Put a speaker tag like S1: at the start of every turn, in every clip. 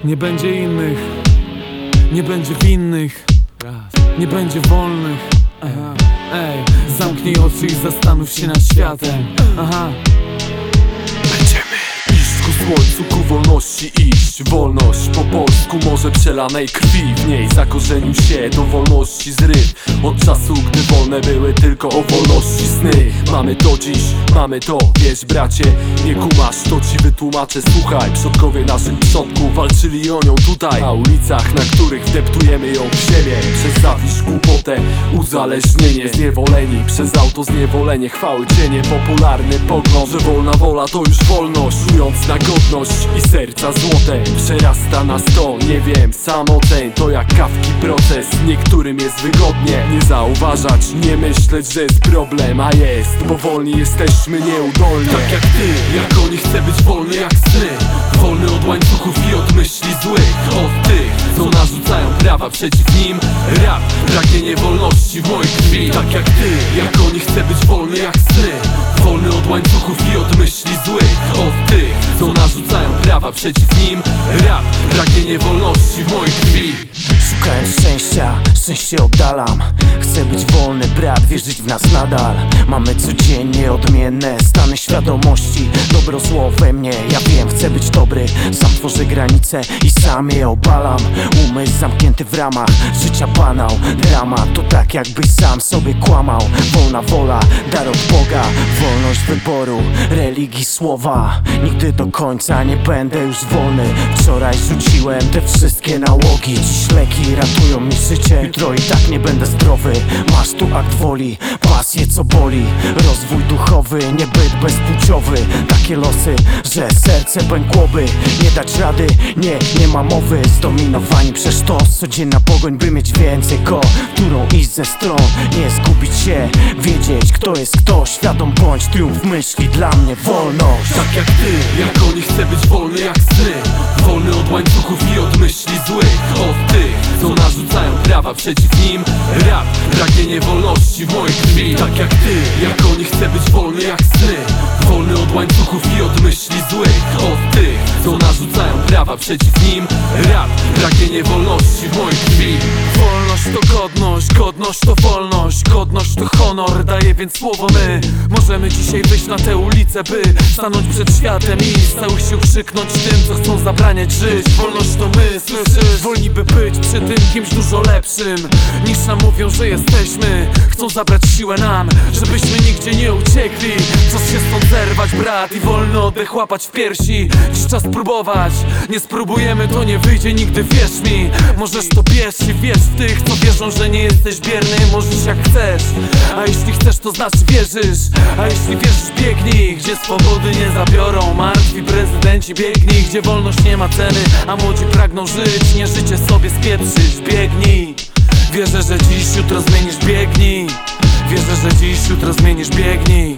S1: Nie będzie innych, nie będzie winnych, nie będzie wolnych. Ej, zamknij oczy i zastanów się nad światem.
S2: Iść ku słońcu, ku wolności iść. Wolność po polsku, morze przelanej krwi. W niej zakorzenił się do wolności zryw. Od czasu, gdy wolne były tylko o wolności sny. Mamy to dziś, mamy to, wiesz bracie. Nie kumasz, to ci wytłumaczę, słuchaj. Przodkowie naszych przodków walczyli o nią tutaj, na ulicach, na których wdeptujemy ją w ziemię. Przez zawiść, głupotę, uzależnienie. Zniewoleni przez auto, zniewolenie. Chwały cienie, popularny pogląd, że wolna wola to już wolność. Czując na godność i serca złote, przerasta nas to, nie wiem, samoceń. To jak kawki proces, niektórym jest wygodnie nie zauważać, nie myśleć, że jest problem, a jest, bo wolni jesteśmy nieudolnie. Tak jak ty, jak oni, chcę być wolny jak sny. Wolny od łańcuchów i od myśli złych. Od tych, co narzucają prawa przeciw nim. Rap, pragnienie wolności w mojej krwi. Tak jak ty, jak oni, chcę być wolny jak sny. Wolny od łańcuchów i od myśli złych. Od tych, co narzucają prawa przeciw nim. Rap, pragnienie wolności w mojej krwi.
S3: Szukając szczęścia, szczęście oddalam. Chcę być wolny, brat, wierzyć w nas nadal. Mamy codziennie odmienne stany świadomości. Dobro zło we mnie, ja wiem, chcę być dobry. Sam tworzę granice i sam je obalam. Umysł zamknięty w ramach życia banał. Dramat to tak, jakbyś sam sobie kłamał. Wolna wola, dar od Boga. Wolność wyboru, religii, słowa. Nigdy do końca nie będę już wolny. Wczoraj rzuciłem te wszystkie nałogi. Dziś leki ratują mi życie. Jutro i tak nie będę zdrowy. Masz tu akt woli, pasję co boli. Rozwój duchowy, nie byt bezpłciowy. Takie losy, że serce pękłoby. Nie dać rady, nie ma mowy. Zdominowani przez sztos, codzienna pogoń, by mieć więcej którą iść ze stron. Nie zgubić się, wiedzieć kto jest kto. Świadom bądź, triumf myśli, dla mnie wolność.
S2: Tak jak ty, jak oni, chcę być wolny jak sny. Wolny od łańcuchów i od myśli złych. Od tych, co narzucają prawa przeciw nim. Rap, pragnienie wolności w mojej krwi. Tak jak ty, jak oni, chcę być wolny jak sny. Wolny od łańcuchów i od myśli złych. Od tych, co narzucają prawa przeciw nim. Rap, pragnienie wolności w mojej krwi.
S1: Wolność to godność, godność to wolność. Godność to honor, daje więc słowo my. Możemy dzisiaj wyjść na tę ulicę, by stanąć przed światem i z całych sił krzyknąć tym, co chcą zabraniać żyć. Wolność to my, słyszysz? Wolni by być przy tym kimś dużo lepszym niż nam mówią, że jesteśmy. Chcą zabrać siłę nam, żebyśmy nigdzie nie uciekli. Czas się stąd zerwać, brat, i wolny oddech łapać w piersi. Dziś czas próbować, nie spróbujemy, to nie wyjdzie nigdy, wierz mi. Możesz to bierz i wierz w tych, co wierzą, że nie jesteś bierny. Możesz jak chcesz, a jeśli chcesz, to znaczy wierzysz. A jeśli wierzysz, biegnij, gdzie swobody nie zabiorą. Martwi prezydenci, biegnij, gdzie wolność nie ma ceny, a młodzi pragną żyć, nie życie sobie spieprzyć. Biegnij, wierzę, że dziś, jutro zmienisz, biegnij. Wierzę, że dziś, jutro zmienisz, biegnij.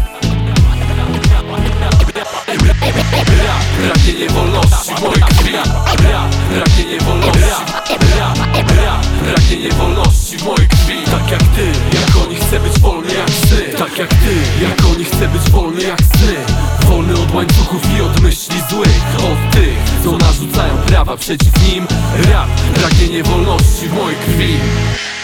S2: Rap, pragnienie wolności w mojej krwi. Rap, pragnienie wolności. Rap, pragnienie wolności w mojej krwi. Tak jak ty, jak oni, chcę być wolny jak sny. Tak jak ty, jak oni, chcę być wolny jak sny. Wolny od łańcuchów i od myśli złych. Od tych, co narzucają prawa przeciw nim. Rap, pragnienie wolności w mojej krwi.